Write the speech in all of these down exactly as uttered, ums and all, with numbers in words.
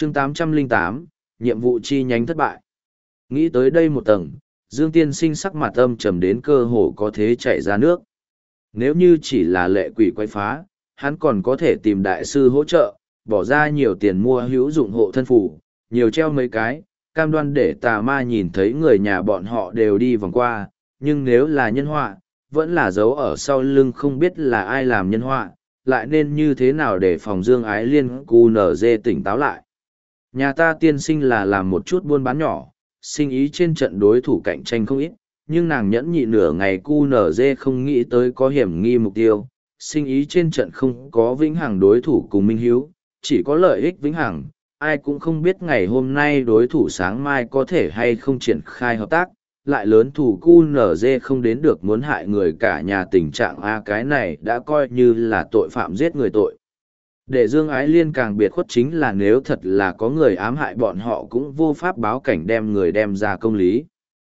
chương tám trăm lẻ tám, nhiệm vụ chi nhánh thất bại. Nghĩ tới đây một tầng, Dương Tiên Sinh sắc mặt âm trầm đến cơ hồ có thế chảy ra nước. Nếu như chỉ là lệ quỷ quay phá, hắn còn có thể tìm đại sư hỗ trợ, bỏ ra nhiều tiền mua hữu dụng hộ thân phủ, nhiều treo mấy cái, cam đoan để tà ma nhìn thấy người nhà bọn họ đều đi vòng qua, nhưng nếu là nhân họa, vẫn là dấu ở sau lưng không biết là ai làm nhân họa, lại nên như thế nào để phòng Dương Ái Liên cu nở dê tỉnh táo lại. Nhà ta tiên sinh là làm một chút buôn bán nhỏ, sinh ý trên trận đối thủ cạnh tranh không ít, nhưng nàng nhẫn nhị nửa ngày cu nở dê không nghĩ tới có hiểm nghi mục tiêu, sinh ý trên trận không có vĩnh hằng đối thủ cùng minh hiếu, chỉ có lợi ích vĩnh hằng, ai cũng không biết ngày hôm nay đối thủ sáng mai có thể hay không triển khai hợp tác, lại lớn thủ cu nở dê không đến được muốn hại người cả nhà tình trạng a cái này đã coi như là tội phạm giết người tội. Để Dương Ái Liên càng biệt khuất chính là nếu thật là có người ám hại bọn họ cũng vô pháp báo cảnh đem người đem ra công lý.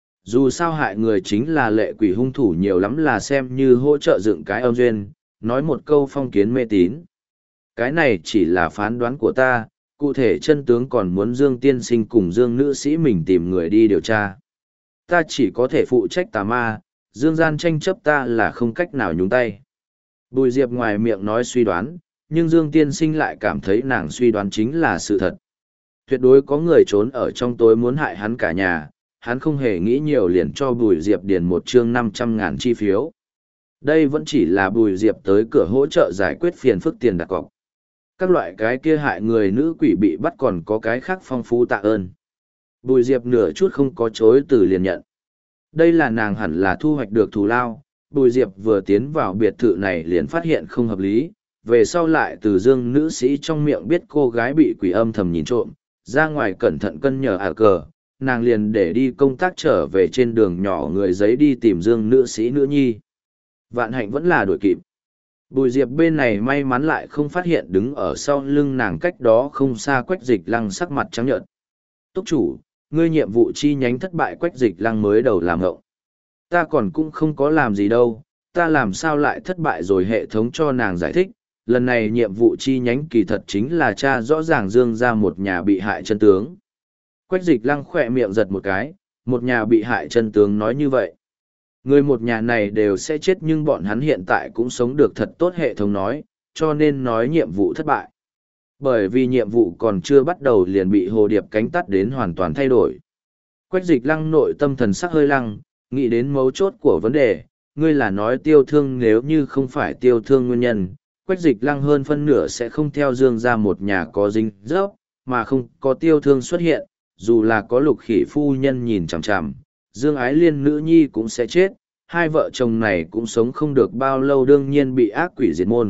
Dù sao hại người chính là lệ quỷ hung thủ nhiều lắm là xem như hỗ trợ dựng cái âm duyên, nói một câu phong kiến mê tín. Cái này chỉ là phán đoán của ta, cụ thể chân tướng còn muốn Dương Tiên Sinh cùng Dương Nữ Sĩ mình tìm người đi điều tra. Ta chỉ có thể phụ trách tà ma, Dương gian tranh chấp ta là không cách nào nhúng tay. Bùi Diệp ngoài miệng nói suy đoán, nhưng Dương Tiên Sinh lại cảm thấy nàng suy đoán chính là sự thật. Tuyệt đối có người trốn ở trong tối muốn hại hắn cả nhà, hắn không hề nghĩ nhiều liền cho Bùi Diệp điền một chương năm trăm ngàn chi phiếu. Đây vẫn chỉ là Bùi Diệp tới cửa hỗ trợ giải quyết phiền phức tiền đặt cọc. Các loại cái kia hại người nữ quỷ bị bắt còn có cái khác phong phú tạ ơn. Bùi Diệp nửa chút không có chối từ liền nhận. Đây là nàng hẳn là thu hoạch được thù lao. Bùi Diệp vừa tiến vào biệt thự này liền phát hiện không hợp lý, về sau lại từ Dương Nữ Sĩ trong miệng biết cô gái bị quỷ âm thầm nhìn trộm, ra ngoài cẩn thận cân nhờ ả cờ, nàng liền để đi công tác trở về trên đường nhỏ người giấy đi tìm Dương Nữ Sĩ nữ nhi. Vạn hạnh vẫn là đuổi kịp. Bùi Diệp bên này may mắn lại không phát hiện đứng ở sau lưng nàng cách đó không xa Quách Dịch Lăng sắc mặt trắng nhợt. Túc chủ, ngươi nhiệm vụ chi nhánh thất bại. Quách Dịch Lăng mới đầu làm ngộng. Ta còn cũng không có làm gì đâu, ta làm sao lại thất bại rồi hệ thống cho nàng giải thích. Lần này nhiệm vụ chi nhánh kỳ thật chính là tra rõ ràng Dương ra một nhà bị hại chân tướng. Quách Dịch Lăng khỏe miệng giật một cái, một nhà bị hại chân tướng nói như vậy. Người một nhà này đều sẽ chết nhưng bọn hắn hiện tại cũng sống được thật tốt hệ thống nói, cho nên nói nhiệm vụ thất bại. Bởi vì nhiệm vụ còn chưa bắt đầu liền bị hồ điệp cánh tắt đến hoàn toàn thay đổi. Quách Dịch Lăng nội tâm thần sắc hơi lăng, nghĩ đến mấu chốt của vấn đề, ngươi là nói tiêu thương nếu như không phải tiêu thương nguyên nhân, Quách Dịch Lăng hơn phân nửa sẽ không theo Dương ra một nhà có dính dấp, mà không có tiêu thương xuất hiện, dù là có Lục Khỉ phu nhân nhìn chằm chằm, Dương Ái Liên nữ nhi cũng sẽ chết, hai vợ chồng này cũng sống không được bao lâu đương nhiên bị ác quỷ diệt môn.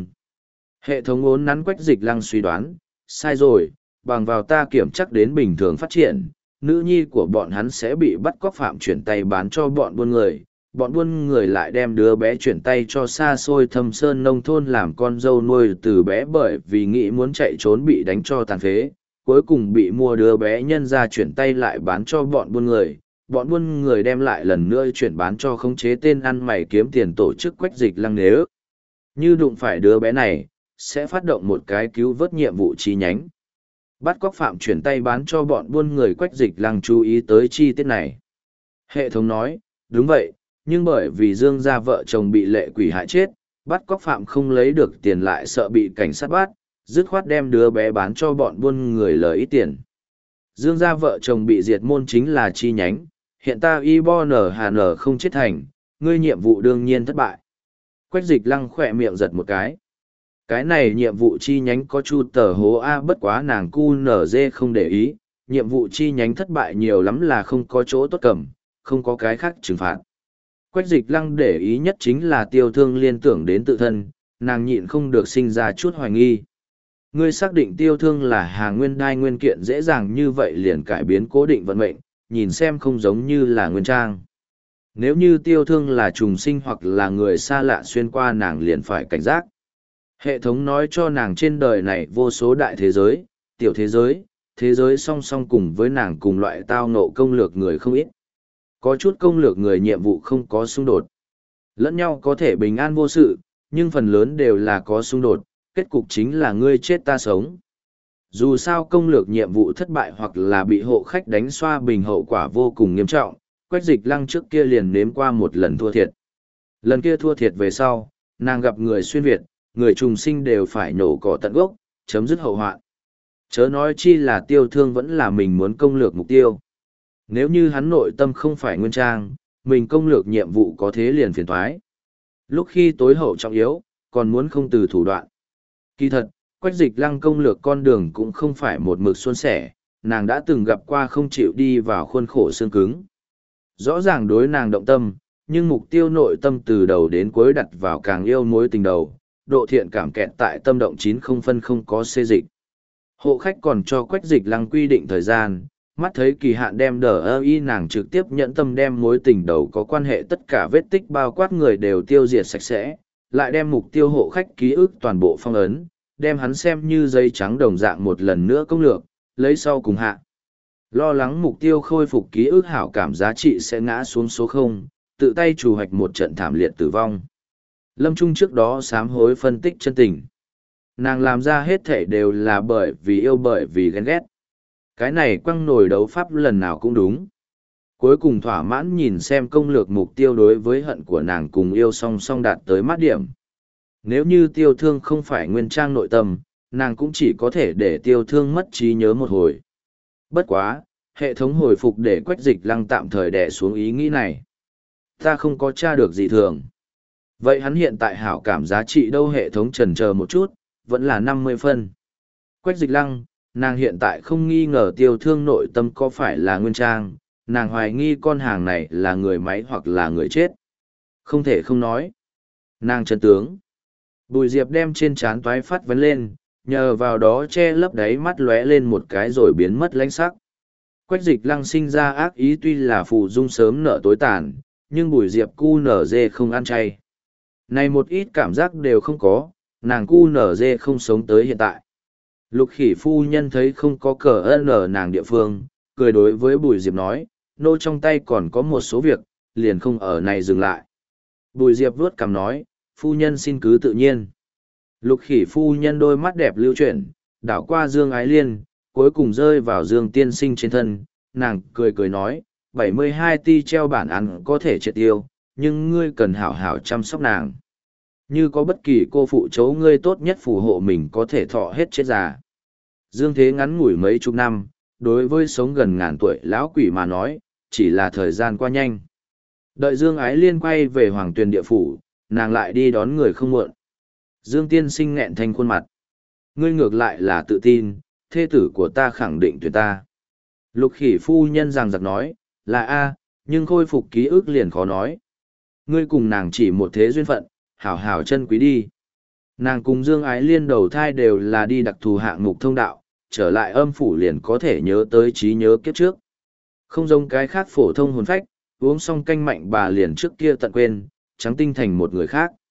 Hệ thống ốn nắn Quách Dịch Lăng suy đoán, sai rồi, bằng vào ta kiểm chắc đến bình thường phát triển, nữ nhi của bọn hắn sẽ bị bắt cóc phạm chuyển tay bán cho bọn buôn người, bọn buôn người lại đem đứa bé chuyển tay cho xa xôi thâm sơn nông thôn làm con dâu nuôi từ bé bởi vì nghĩ muốn chạy trốn bị đánh cho tàn phế, cuối cùng bị mua đứa bé nhân ra chuyển tay lại bán cho bọn buôn người. Bọn buôn người đem lại lần nữa chuyển bán cho khống chế tên ăn mày kiếm tiền tổ chức Quách Dịch Lăng nếu như đụng phải đứa bé này, sẽ phát động một cái cứu vớt nhiệm vụ chi nhánh. Bắt cóc phạm chuyển tay bán cho bọn buôn người. Quách Dịch Lăng chú ý tới chi tiết này. Hệ thống nói, đúng vậy, nhưng bởi vì Dương gia vợ chồng bị lệ quỷ hại chết, bắt cóc phạm không lấy được tiền lại sợ bị cảnh sát bắt, dứt khoát đem đứa bé bán cho bọn buôn người lời ít tiền. Dương gia vợ chồng bị diệt môn chính là chi nhánh. Hiện ta y bo nở hà nở không chết thành, ngươi nhiệm vụ đương nhiên thất bại. Quách Dịch Lăng khỏe miệng giật một cái. Cái này nhiệm vụ chi nhánh có chu tờ hố A bất quá nàng cu nở dê không để ý, nhiệm vụ chi nhánh thất bại nhiều lắm là không có chỗ tốt cầm, không có cái khác trừng phạt. Quách Dịch Lăng để ý nhất chính là tiêu thương liên tưởng đến tự thân, nàng nhịn không được sinh ra chút hoài nghi. Ngươi xác định tiêu thương là hàng nguyên đai nguyên kiện dễ dàng như vậy liền cải biến cố định vận mệnh, nhìn xem không giống như là nguyên trang. Nếu như tiêu thương là trùng sinh hoặc là người xa lạ xuyên qua nàng liền phải cảnh giác. Hệ thống nói cho nàng trên đời này vô số đại thế giới, tiểu thế giới, thế giới song song cùng với nàng cùng loại tao ngộ công lược người không ít. Có chút công lược người nhiệm vụ không có xung đột. Lẫn nhau có thể bình an vô sự, nhưng phần lớn đều là có xung đột, kết cục chính là ngươi chết ta sống. Dù sao công lược nhiệm vụ thất bại hoặc là bị hộ khách đánh xoa bình hậu quả vô cùng nghiêm trọng, Quách Dịch Lăng trước kia liền nếm qua một lần thua thiệt. Lần kia thua thiệt về sau, nàng gặp người xuyên Việt, người trùng sinh đều phải nổ cỏ tận gốc, chấm dứt hậu hoạn. Chớ nói chi là Tiêu Thương vẫn là mình muốn công lược mục tiêu. Nếu như hắn nội tâm không phải nguyên trang, mình công lược nhiệm vụ có thế liền phiền thoái. Lúc khi tối hậu trọng yếu, còn muốn không từ thủ đoạn. Kỳ thật, Quách Dịch Lăng công lược con đường cũng không phải một mực suôn sẻ, nàng đã từng gặp qua không chịu đi vào khuôn khổ xương cứng. Rõ ràng đối nàng động tâm, nhưng mục tiêu nội tâm từ đầu đến cuối đặt vào càng yêu mối tình đầu, độ thiện cảm kẹt tại tâm động chín không phân không có xê dịch. Hộ khách còn cho Quách Dịch Lăng quy định thời gian, mắt thấy kỳ hạn đem đờ ơ y nàng trực tiếp nhẫn tâm đem mối tình đầu có quan hệ tất cả vết tích bao quát người đều tiêu diệt sạch sẽ, lại đem mục tiêu hộ khách ký ức toàn bộ phong ấn, đem hắn xem như giấy trắng đồng dạng một lần nữa công lược, lấy sau cùng hạ. Lo lắng mục tiêu khôi phục ký ức hảo cảm giá trị sẽ ngã xuống số không, tự tay chủ hoạch một trận thảm liệt tử vong. Lâm Trung trước đó sám hối phân tích chân tình. Nàng làm ra hết thể đều là bởi vì yêu bởi vì ghen ghét. Cái này quăng nổi đấu pháp lần nào cũng đúng. Cuối cùng thỏa mãn nhìn xem công lược mục tiêu đối với hận của nàng cùng yêu song song đạt tới mát điểm. Nếu như Tiêu Thương không phải nguyên trang nội tâm, nàng cũng chỉ có thể để Tiêu Thương mất trí nhớ một hồi. Bất quá, hệ thống hồi phục để Quách Dịch Lăng tạm thời đè xuống ý nghĩ này. Ta không có tra được gì thường. Vậy hắn hiện tại hảo cảm giá trị đâu? Hệ thống chần chờ một chút, vẫn là năm mươi phân. Quách Dịch Lăng, nàng hiện tại không nghi ngờ Tiêu Thương nội tâm có phải là nguyên trang, nàng hoài nghi con hàng này là người máy hoặc là người chết. Không thể không nói. Nàng chân tướng. Bùi Diệp đem trên trán toái phát vấn lên, nhờ vào đó che lấp đáy mắt lóe lên một cái rồi biến mất lãnh sắc. Quách Dịch Lăng sinh ra ác ý tuy là phù dung sớm nở tối tàn, nhưng Bùi Diệp cu nở dê không ăn chay. Này một ít cảm giác đều không có, nàng cu nở dê không sống tới hiện tại. Lục Khỉ phu nhân thấy không có cờ ân ở nàng địa phương, cười đối với Bùi Diệp nói, nô trong tay còn có một số việc, liền không ở này dừng lại. Bùi Diệp vuốt cằm nói, phu nhân xin cứ tự nhiên. Lục Khỉ phu nhân đôi mắt đẹp lưu chuyển, đảo qua Dương Ái Liên, cuối cùng rơi vào Dương Tiên Sinh trên thân, nàng cười cười nói, bảy mươi hai ti treo bản án có thể triệt tiêu, nhưng ngươi cần hảo hảo chăm sóc nàng. Như có bất kỳ cô phụ chấu ngươi tốt nhất phù hộ mình có thể thọ hết chết già. Dương thế ngắn ngủi mấy chục năm, đối với sống gần ngàn tuổi lão quỷ mà nói, chỉ là thời gian qua nhanh. Đợi Dương Ái Liên quay về Hoàng Tuyền địa phủ, nàng lại đi đón người không muộn. Dương Tiên Sinh nghẹn thành khuôn mặt. Ngươi ngược lại là tự tin, thê tử của ta khẳng định tuyệt ta. Lục Khỉ phu nhân rằng giặc nói, là A, nhưng khôi phục ký ức liền khó nói. Ngươi cùng nàng chỉ một thế duyên phận, hảo hảo chân quý đi. Nàng cùng Dương Ái Liên đầu thai đều là đi đặc thù hạng mục thông đạo, trở lại âm phủ liền có thể nhớ tới trí nhớ kiếp trước. Không giống cái khác phổ thông hồn phách, uống xong canh mạnh bà liền trước kia tận quên, trắng tinh thành một người khác.